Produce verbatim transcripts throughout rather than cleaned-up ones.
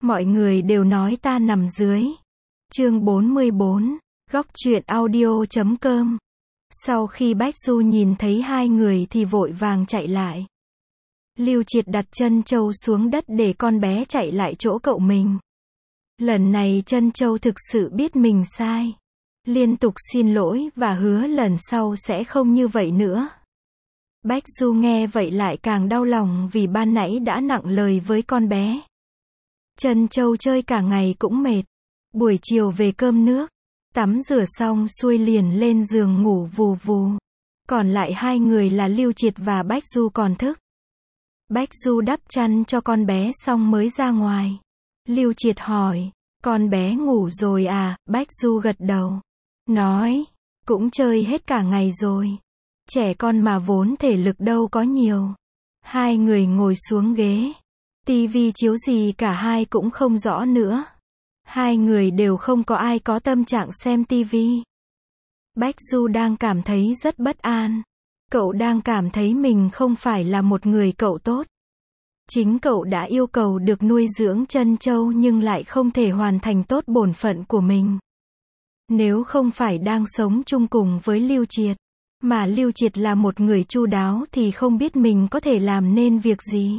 Mọi người đều nói ta nằm dưới. Chương bốn mươi bốn, góc truyện audio chấm com. Sau khi Bách Du nhìn thấy hai người thì vội vàng chạy lại. Lưu Triệt đặt Trân Châu xuống đất để con bé chạy lại chỗ cậu mình. Lần này Trân Châu thực sự biết mình sai. Liên tục xin lỗi và hứa lần sau sẽ không như vậy nữa. Bách Du nghe vậy lại càng đau lòng vì ban nãy đã nặng lời với con bé. Trân Châu chơi cả ngày cũng mệt. Buổi chiều về cơm nước, tắm rửa xong xuôi liền lên giường ngủ vù vù. Còn lại hai người là Lưu Triệt và Bách Du còn thức. Bách Du đắp chăn cho con bé xong mới ra ngoài. Lưu Triệt hỏi, con bé ngủ rồi à? Bách Du gật đầu. Nói, cũng chơi hết cả ngày rồi. Trẻ con mà vốn thể lực đâu có nhiều. Hai người ngồi xuống ghế. Tivi chiếu gì cả hai cũng không rõ nữa. Hai người đều không có ai có tâm trạng xem tivi. Bách Du đang cảm thấy rất bất an. Cậu đang cảm thấy mình không phải là một người cậu tốt. Chính cậu đã yêu cầu được nuôi dưỡng Trân Châu nhưng lại không thể hoàn thành tốt bổn phận của mình. Nếu không phải đang sống chung cùng với Lưu Triệt, mà Lưu Triệt là một người chu đáo thì không biết mình có thể làm nên việc gì.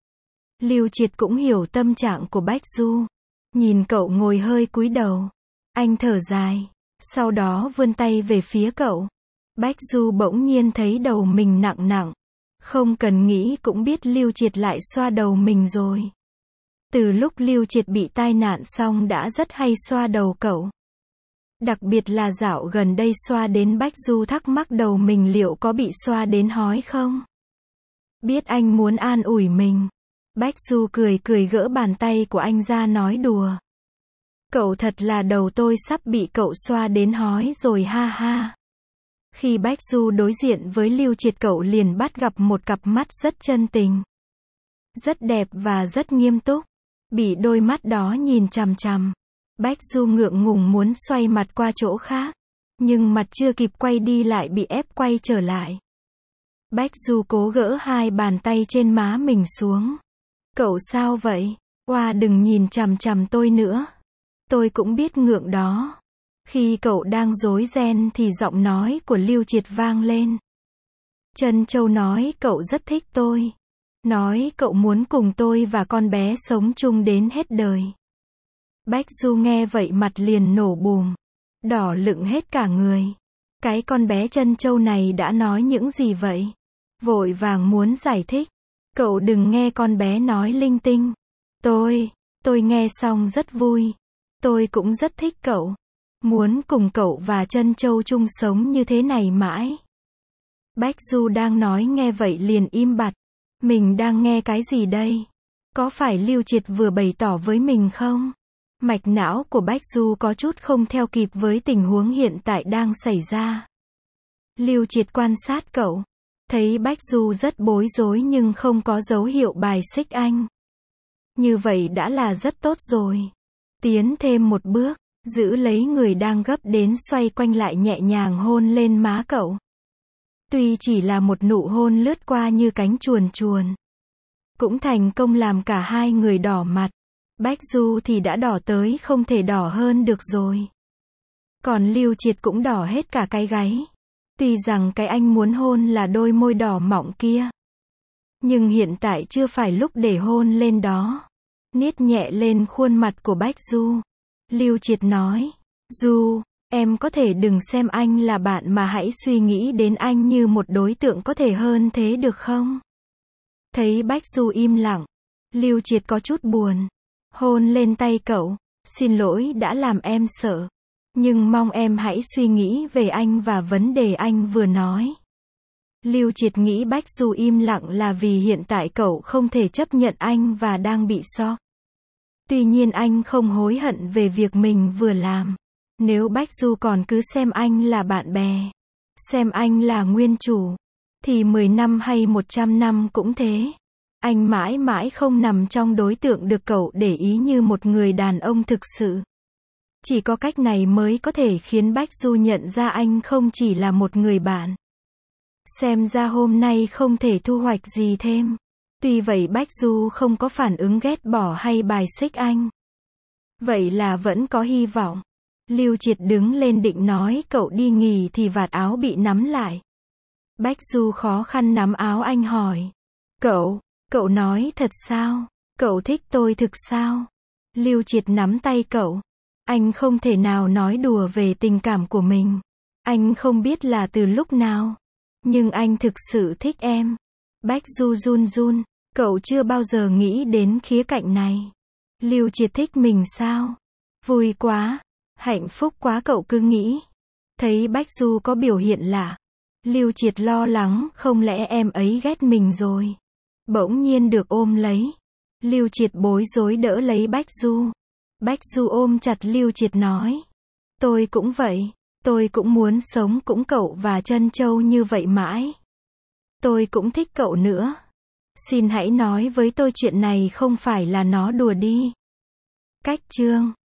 Lưu Triệt cũng hiểu tâm trạng của Bách Du. Nhìn cậu ngồi hơi cúi đầu. Anh thở dài. Sau đó vươn tay về phía cậu. Bách Du bỗng nhiên thấy đầu mình nặng nặng. Không cần nghĩ cũng biết Lưu Triệt lại xoa đầu mình rồi. Từ lúc Lưu Triệt bị tai nạn xong đã rất hay xoa đầu cậu. Đặc biệt là dạo gần đây xoa đến Bách Du thắc mắc đầu mình liệu có bị xoa đến hói không? Biết anh muốn an ủi mình. Bách Du cười cười gỡ bàn tay của anh ra nói đùa. Cậu thật là đầu tôi sắp bị cậu xoa đến hói rồi ha ha. Khi Bách Du đối diện với Lưu Triệt cậu liền bắt gặp một cặp mắt rất chân tình. Rất đẹp và rất nghiêm túc. Bị đôi mắt đó nhìn chằm chằm. Bách Du ngượng ngùng muốn xoay mặt qua chỗ khác. Nhưng mặt chưa kịp quay đi lại bị ép quay trở lại. Bách Du cố gỡ hai bàn tay trên má mình xuống. Cậu sao vậy? Oa đừng nhìn chằm chằm tôi nữa. Tôi cũng biết ngượng đó. Khi cậu đang rối ren thì giọng nói của Lưu Triệt vang lên. Trân Châu nói cậu rất thích tôi. Nói cậu muốn cùng tôi và con bé sống chung đến hết đời. Bách Du nghe vậy mặt liền nổ bùm. Đỏ lựng hết cả người. Cái con bé Trân Châu này đã nói những gì vậy? Vội vàng muốn giải thích. Cậu đừng nghe con bé nói linh tinh. Tôi, tôi nghe xong rất vui. Tôi cũng rất thích cậu. Muốn cùng cậu và Trân Châu chung sống như thế này mãi. Bách Du đang nói nghe vậy liền im bặt. Mình đang nghe cái gì đây? Có phải Lưu Triệt vừa bày tỏ với mình không? Mạch não của Bách Du có chút không theo kịp với tình huống hiện tại đang xảy ra. Lưu Triệt quan sát cậu. Thấy Bách Du rất bối rối nhưng không có dấu hiệu bài xích anh. Như vậy đã là rất tốt rồi. Tiến thêm một bước, giữ lấy người đang gấp đến xoay quanh lại nhẹ nhàng hôn lên má cậu. Tuy chỉ là một nụ hôn lướt qua như cánh chuồn chuồn. Cũng thành công làm cả hai người đỏ mặt. Bách Du thì đã đỏ tới không thể đỏ hơn được rồi. Còn Lưu Triệt cũng đỏ hết cả cái gáy. Tuy rằng cái anh muốn hôn là đôi môi đỏ mọng kia. Nhưng hiện tại chưa phải lúc để hôn lên đó. Niết nhẹ lên khuôn mặt của Bách Du. Lưu Triệt nói. Du, em có thể đừng xem anh là bạn mà hãy suy nghĩ đến anh như một đối tượng có thể hơn thế được không? Thấy Bách Du im lặng. Lưu Triệt có chút buồn. Hôn lên tay cậu. Xin lỗi đã làm em sợ. Nhưng mong em hãy suy nghĩ về anh và vấn đề anh vừa nói. Lưu Triệt nghĩ Bách Du im lặng là vì hiện tại cậu không thể chấp nhận anh và đang bị sốc. Tuy nhiên anh không hối hận về việc mình vừa làm. Nếu Bách Du còn cứ xem anh là bạn bè, xem anh là nguyên chủ, thì mười năm hay một trăm năm cũng thế. Anh mãi mãi không nằm trong đối tượng được cậu để ý như một người đàn ông thực sự. Chỉ có cách này mới có thể khiến Bách Du nhận ra anh không chỉ là một người bạn. Xem ra hôm nay không thể thu hoạch gì thêm. Tuy vậy Bách Du không có phản ứng ghét bỏ hay bài xích anh. Vậy là vẫn có hy vọng. Lưu Triệt đứng lên định nói cậu đi nghỉ thì vạt áo bị nắm lại. Bách Du khó khăn nắm áo anh hỏi. Cậu, cậu nói thật sao? Cậu thích tôi thực sao? Lưu Triệt nắm tay cậu. Anh không thể nào nói đùa về tình cảm của mình. Anh không biết là từ lúc nào. Nhưng anh thực sự thích em. Bách Du run run. Cậu chưa bao giờ nghĩ đến khía cạnh này. Lưu Triệt thích mình sao? Vui quá. Hạnh phúc quá cậu cứ nghĩ. Thấy Bách Du có biểu hiện lạ. Lưu Triệt lo lắng không lẽ em ấy ghét mình rồi. Bỗng nhiên được ôm lấy. Lưu Triệt bối rối đỡ lấy Bách Du. Bách Du ôm chặt Lưu Triệt nói. Tôi cũng vậy. Tôi cũng muốn sống cũng cậu và Trân Châu như vậy mãi. Tôi cũng thích cậu nữa. Xin hãy nói với tôi chuyện này không phải là nó đùa đi. Cách chương